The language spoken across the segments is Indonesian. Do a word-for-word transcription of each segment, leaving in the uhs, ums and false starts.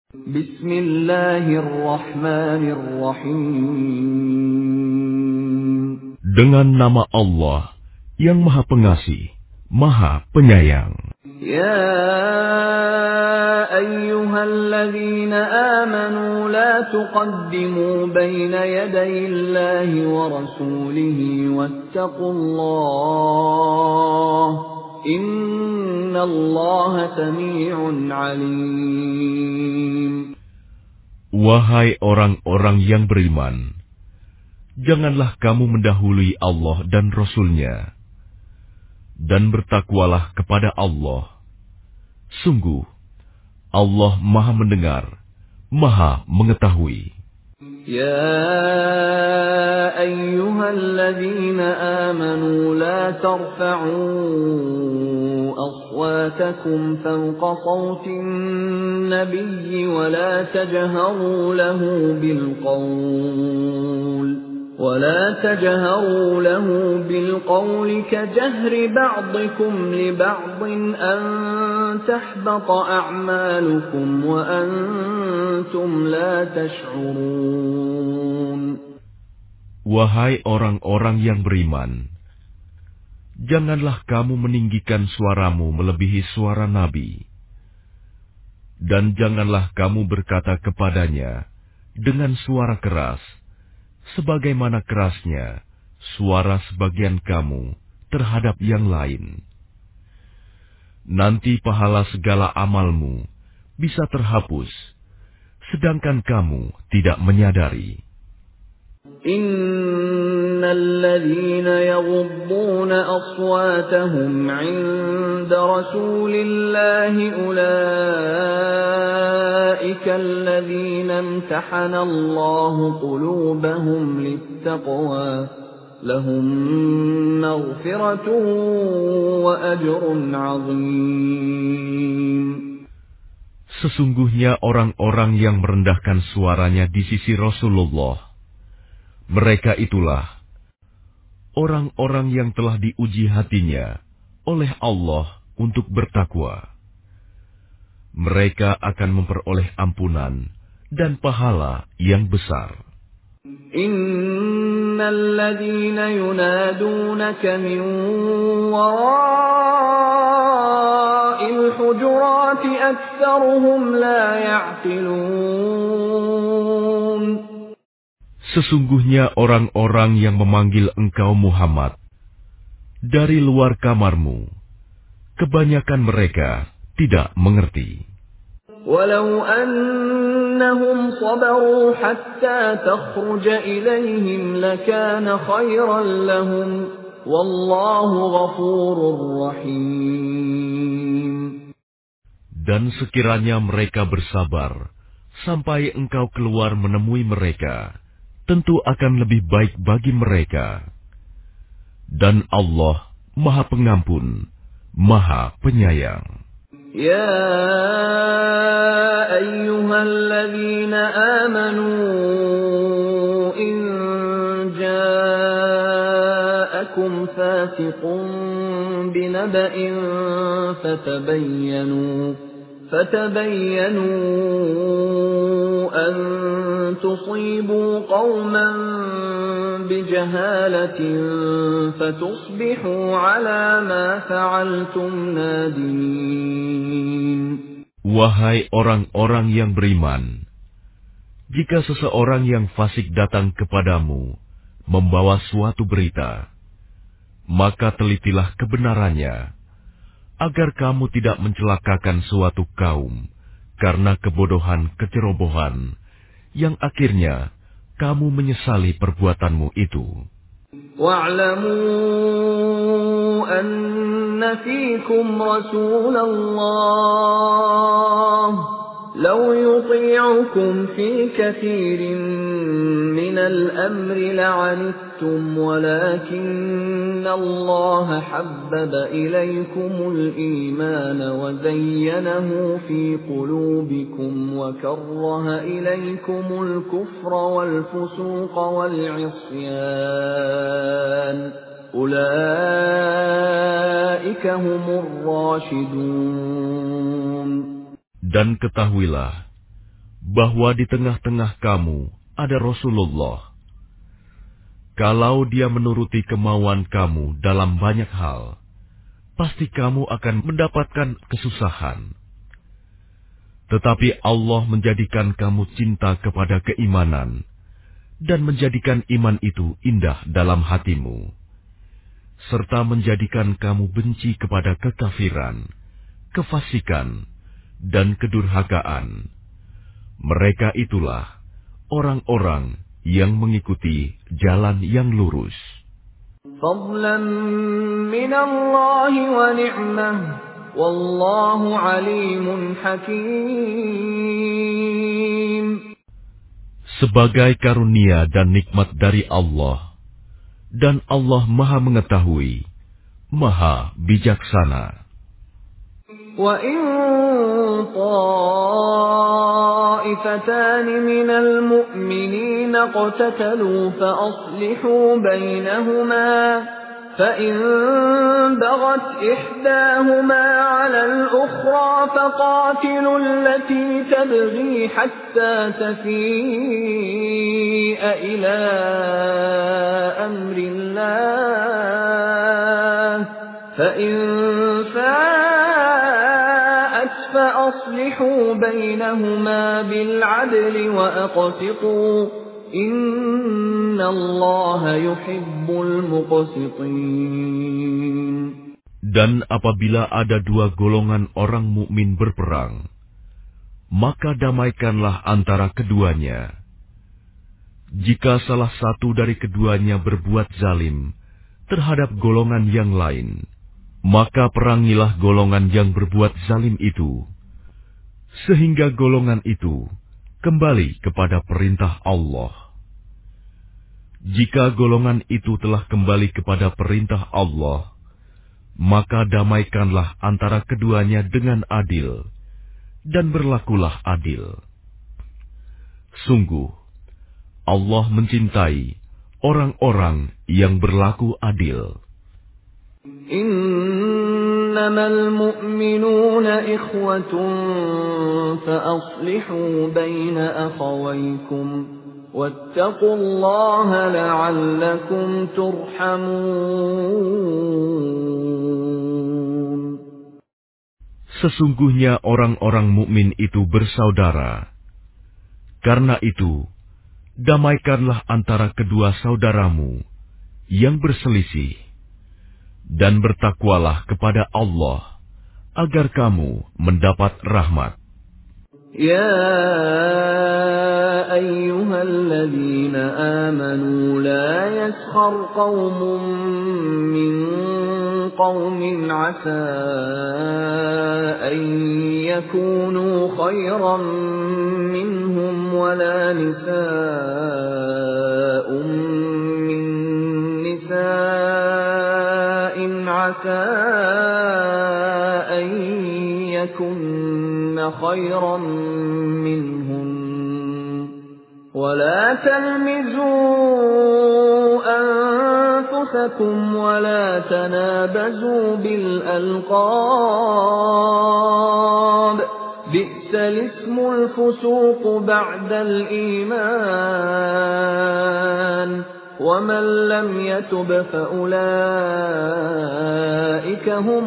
Bismillahirrahmanirrahim. Dengan nama Allah yang Maha Pengasih, Maha Penyayang. Ya ayyuhalladzina amanu la tuqaddimu baina yadayillahi wa rasulihi wattaqullah. Innallaha sami'un 'alim. Wahai orang-orang yang beriman, janganlah kamu mendahului Allah dan Rasul-Nya, dan bertakwalah kepada Allah. Sungguh, Allah Maha Mendengar, Maha Mengetahui. يا أيها الذين آمنوا لا ترفعوا أصواتكم فوق صوت النبي ولا تجهروا له بالقول ولا تجهروا له بالقول كجهر بعضكم لبعض أن تحبط أعمالكم وأنتم لا تشعرون. Wahai orang-orang yang beriman, janganlah kamu meninggikan suaramu melebihi suara Nabi, dan janganlah kamu berkata kepadanya dengan suara keras, sebagaimana kerasnya suara sebagian kamu terhadap yang lain. Nanti pahala segala amalmu bisa terhapus, sedangkan kamu tidak menyadari. Innal ladzina yaghudduna aswatahum 'inda rasulillahi ulaika alladzina imtahana Allahu qulubahum lit-taqwa lahum maghfiratun wa ajrun 'azim. Sesungguhnya orang-orang yang merendahkan suaranya di sisi Rasulullah, mereka itulah orang-orang yang telah diuji hatinya oleh Allah untuk bertakwa. Mereka akan memperoleh ampunan dan pahala yang besar. Innal ladzina yunadunaka min wara'il hujurati aktsaruhum la ya'qilun. Sesungguhnya orang-orang yang memanggil engkau Muhammad dari luar kamarmu, kebanyakan mereka tidak mengerti. Walau annahum sabaru hatta takhruja ilaihim lakana khairan lahum wallahu ghafurur rahim. Dan sekiranya mereka bersabar sampai engkau keluar menemui mereka, tentu akan lebih baik bagi mereka. Dan Allah Maha Pengampun, Maha Penyayang. Ya ayyuhalladzina amanu in ja'akum fasiqun binaba'in fatabayyanu فتبينوا أن تصيبوا قوما بجهالة فتصبحوا على ما فعلتم نادمين. Wahai orang-orang yang beriman, jika seseorang yang fasik datang kepadamu membawa suatu berita, maka telitilah kebenarannya, agar kamu tidak mencelakakan suatu kaum karena kebodohan kecerobohan, yang akhirnya kamu menyesali perbuatanmu itu. Wa'lamu anna fiikum Rasulullah لو يطيعكم في كثير من الأمر لعنتم ولكن الله حبب إليكم الإيمان وزينه في قلوبكم وكره إليكم الكفر والفسوق والعصيان أولئك هم الراشدون. Dan ketahuilah bahwa di tengah-tengah kamu ada Rasulullah. Kalau dia menuruti kemauan kamu dalam banyak hal, pasti kamu akan mendapatkan kesusahan. Tetapi Allah menjadikan kamu cinta kepada keimanan dan menjadikan iman itu indah dalam hatimu, serta menjadikan kamu benci kepada kekafiran, kefasikan, dan kedurhakaan. Mereka itulah orang-orang yang mengikuti jalan yang lurus. Fadlan min Allah wa ni'mah, wallahu alimun hakim. Sebagai karunia dan nikmat dari Allah, dan Allah Maha Mengetahui, Maha Bijaksana. وَإِن طَائِفَتَانِ مِنَ الْمُؤْمِنِينَ اقْتَتَلُوا فَأَصْلِحُوا بَيْنَهُمَا فَإِن بَغَتْ إِحْدَاهُمَا عَلَى الْأُخْرَى فَقَاتِلُوا الَّتِي تَبْغِي حَتَّى تَفِيءَ إِلَى أَمْرِ اللَّهِ فَإِن فَاءَتْ فَأَصْلِحُوا بَيْنَهُمَا بِالْعَدْلِ وَأَقْسِطُوا إِنَّ اللَّهَ يُحِبُّ الْمُقْسِطِينَ. Dan apabila ada dua golongan orang mukmin berperang, maka damaikanlah antara keduanya. Jika salah satu dari keduanya berbuat zalim terhadap golongan yang lain, maka perangilah golongan yang berbuat zalim itu, sehingga golongan itu kembali kepada perintah Allah. Jika golongan itu telah kembali kepada perintah Allah, maka damaikanlah antara keduanya dengan adil, dan berlakulah adil. Sungguh, Allah mencintai orang-orang yang berlaku adil. Innamal mu'minuna ikhwatun fa'aslihu baina akhawaykum wattaqullaha la'allakum turhamun. Sesungguhnya orang-orang mukmin itu bersaudara. Karena itu, damaikanlah antara kedua saudaramu yang berselisih, dan bertakwalah kepada Allah agar kamu mendapat rahmat. Ya ayyuhalladzina amanu la yaskhar qaumun min qaumin asa an yakunu khayran minhum wala nisaa'un min nisaa'in asa an yakunna khayran minhum ولا تلمزوا أنفسكم ولا تنابزوا بالألقاب بئس الاسم الفسوق بعد الإيمان ومن لم يتب فأولئك هم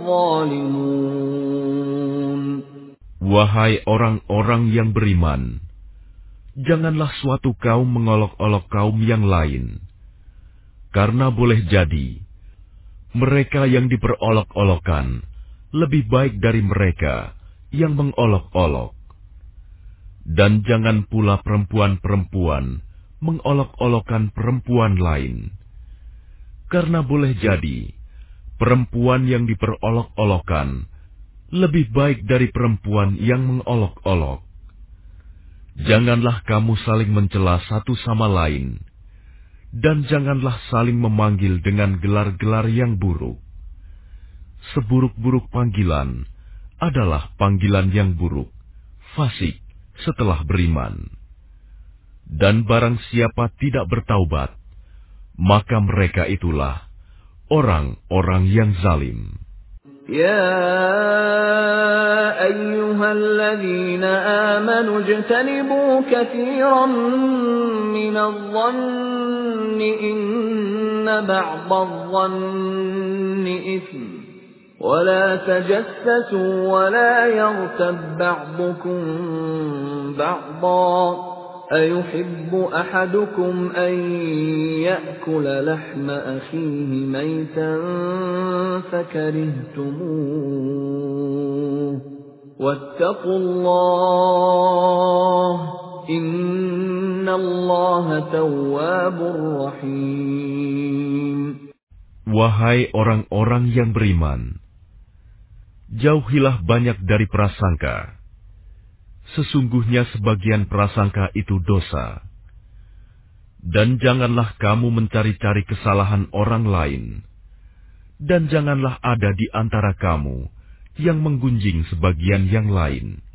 الظالمون. Wahai orang-orang yang beriman, janganlah suatu kaum mengolok-olok kaum yang lain, karena boleh jadi mereka yang diperolok-olokan lebih baik dari mereka yang mengolok-olok. Dan jangan pula perempuan-perempuan mengolok-olokan perempuan lain, karena boleh jadi perempuan yang diperolok-olokan lebih baik dari perempuan yang mengolok-olok. Janganlah kamu saling mencela satu sama lain, dan janganlah saling memanggil dengan gelar-gelar yang buruk. Seburuk-buruk panggilan adalah panggilan yang buruk, fasik setelah beriman. Dan barang siapa tidak bertaubat, maka mereka itulah orang-orang yang zalim. يا أيها الذين آمنوا اجتنبوا كثيرا من الظن إن بعض الظن إثم ولا تجسسوا ولا يغتب بعضكم بعضا أيحب أحدكم أن يأكل لحم أخيه ميتا فكرهتموه واتقوا الله إن الله تواب رحيم. Wahai orang-orang yang beriman, jauhilah banyak dari prasangka. Sesungguhnya sebagian prasangka itu dosa. Dan janganlah kamu mencari-cari kesalahan orang lain. Dan janganlah ada di antara kamu yang menggunjing sebagian yang lain.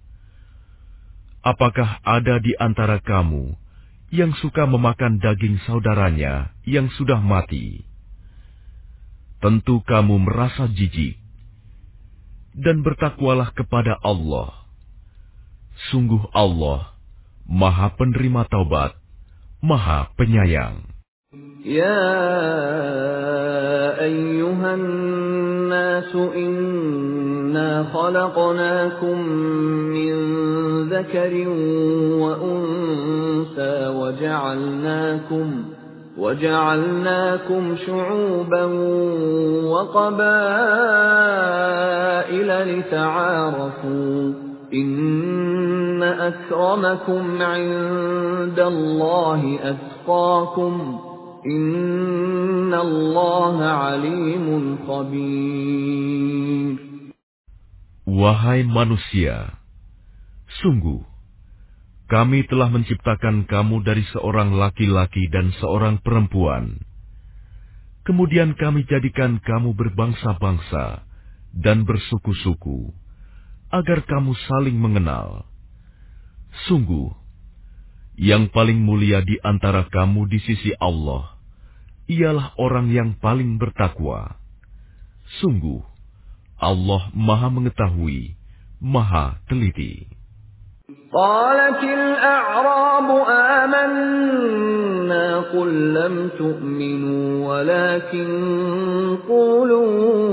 Apakah ada di antara kamu yang suka memakan daging saudaranya yang sudah mati? Tentu kamu merasa jijik. Dan bertakwalah kepada Allah. Sungguh Allah, Maha Penerima Taubat, Maha Penyayang. Ya ayyuhan nasu inna khalaqnakum min dzakarin wa unsa wa ja'alnakum وَجَعَلْنَاكُمْ شُعُوبًا وَقَبَائِلَ لِتَعَارَفُوا إِنَّ أَكْرَمَكُمْ عِندَ اللَّهِ أَتْقَاكُمْ إِنَّ اللَّهَ عَلِيمٌ خَبِيرٌ. Wahai manusia, sungguh kami telah menciptakan kamu dari seorang laki-laki dan seorang perempuan. Kemudian kami jadikan kamu berbangsa-bangsa dan bersuku-suku, agar kamu saling mengenal. Sungguh, yang paling mulia di antara kamu di sisi Allah, ialah orang yang paling bertakwa. Sungguh, Allah Maha Mengetahui, Maha Teliti. قالت الأعراب آمنا قل لم تؤمنوا ولكن قولوا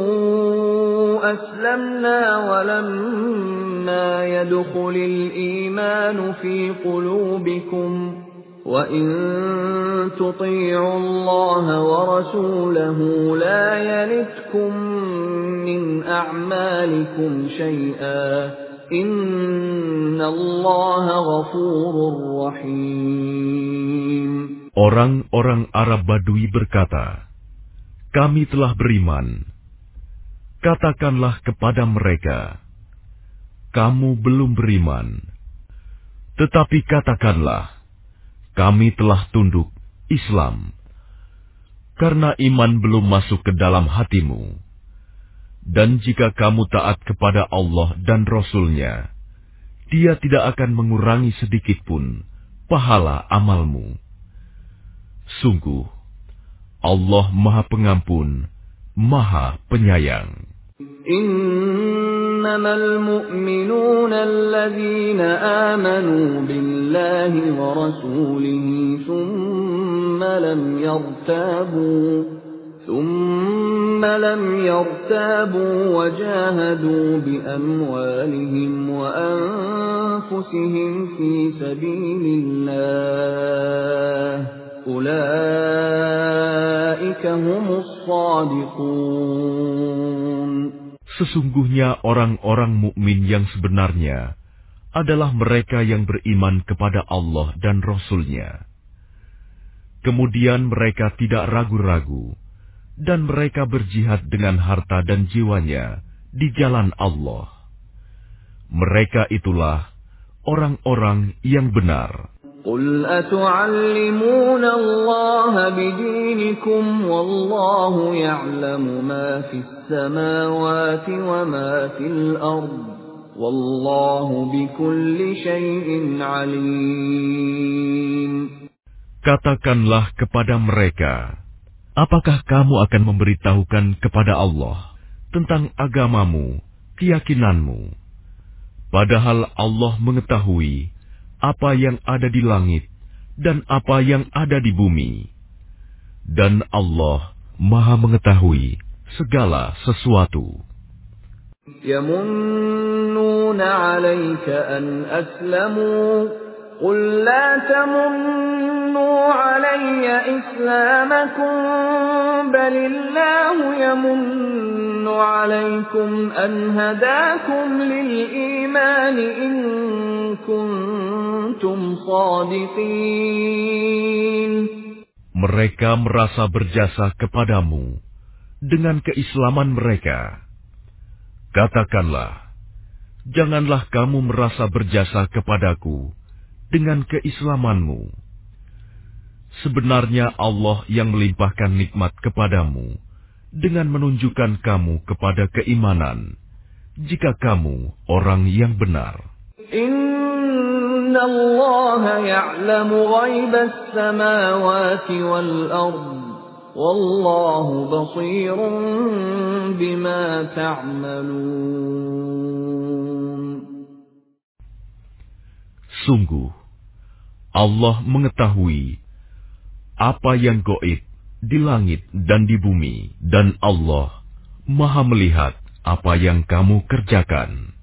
أسلمنا ولما يدخل الإيمان في قلوبكم وإن تطيعوا الله ورسوله لا يلتكم من أعمالكم شيئا Inna Allah ghafurur rahim. Orang-orang Arab Badui berkata, kami telah beriman. Katakanlah kepada mereka, kamu belum beriman. Tetapi katakanlah, kami telah tunduk Islam. Karena iman belum masuk ke dalam hatimu. Dan jika kamu taat kepada Allah dan Rasul-Nya, Dia tidak akan mengurangi sedikitpun pahala amalmu. Sungguh, Allah Maha Pengampun, Maha Penyayang. Innamal mu'minuna alladhina amanu billahi wa rasulihi thumma lam yartabu ثم لم يرتابوا وجاهدوا بأموالهم وأنفسهم في سبيل الله أولئك هم الصادقون. Sesungguhnya orang-orang mukmin yang sebenarnya adalah mereka yang beriman kepada Allah dan Rasul-Nya. Kemudian mereka tidak ragu-ragu dan mereka berjihad dengan harta dan jiwanya di jalan Allah. Mereka itulah orang-orang yang benar. Qul atu'allimuna Allah bidinikum wallahu ya'lamu ma fis samawati wa ma fil ard wallahu bikulli syai'in alim. Katakanlah kepada mereka, apakah kamu akan memberitahukan kepada Allah tentang agamamu, keyakinanmu. Padahal Allah mengetahui apa yang ada di langit dan apa yang ada di bumi. Dan Allah Maha mengetahui segala sesuatu. يَمُنُّونَ عَلَيْكَ أَنْ أَسْلَمُوا قُل لَّا تَمُنُّوا عَلَيَّ إِسْلَامَكُم بَلِ اللَّهُ يَمُنُّ عَلَيْكُمْ أَنْ هَدَاكُمْ لِلْإِيمَانِ إِن كُنتُمْ صَادِقِينَ. Mereka merasa berjasa kepadamu dengan keislaman mereka. Katakanlah, janganlah kamu merasa berjasa kepadaku dengan keislamanmu. Sebenarnya Allah yang melimpahkan nikmat kepadamu dengan menunjukkan kamu kepada keimanan, jika kamu orang yang benar. Inna Allah ya'lamu ghaibas samawati wal ard. Wallahu basirun bima ta'malun. Sungguh, Allah mengetahui apa yang gaib di langit dan di bumi, dan Allah Maha melihat apa yang kamu kerjakan.